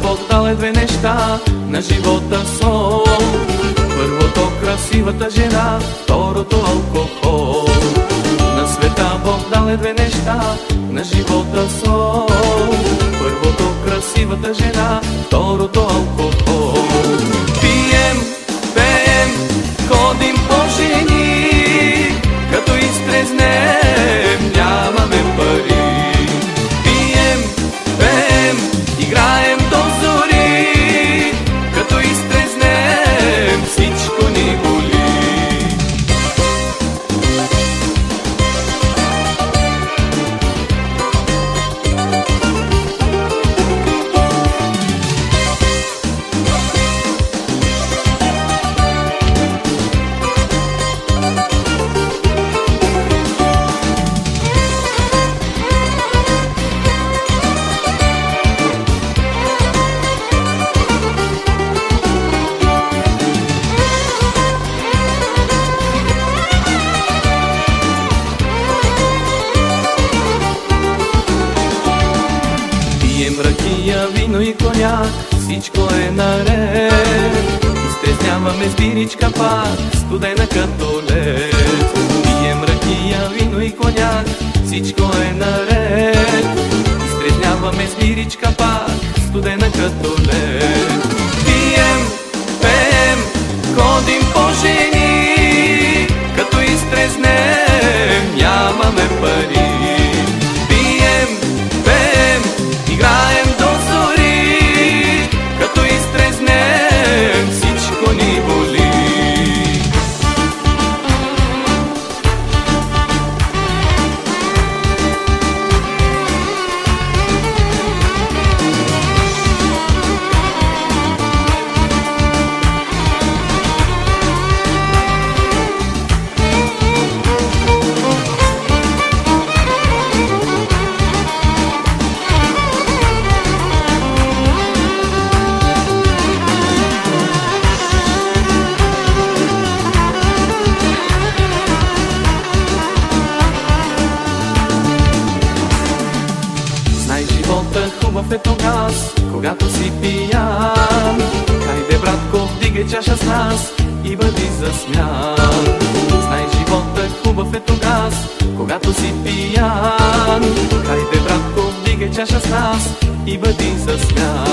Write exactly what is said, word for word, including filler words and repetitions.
Бог дал е две неща на живота сол. Първото красивата жена, второто алкохол. На света Бог дал е две неща на живота сол. Първото красивата жена, второто алкохол. Пием, пеем, ходим по жени, като изтрезнем нямаме пари. Пием, пеем, играем до зори, като изтрезнем всичко ни боли. Ракия, вино и коняк, всичко е наред. Изтрезняваме с биричка пак, студена като лед. Пием ракия, вино и коняк, всичко е наред. Изтрезняваме с биричка пак, студена като лед. Пием, пеем, ходим по жени, като изтрезнем нямаме пари. Играем до зори, като изтрезнем всичко ни боли. Хубав е тогас, когато си пиян. Хайде, братко, вдигай чаша с нас и бъди засмян. Знай, живота хубав е тогас, когато си пиян. Хайде, братко, вдигай чаша с нас и бъди засмян.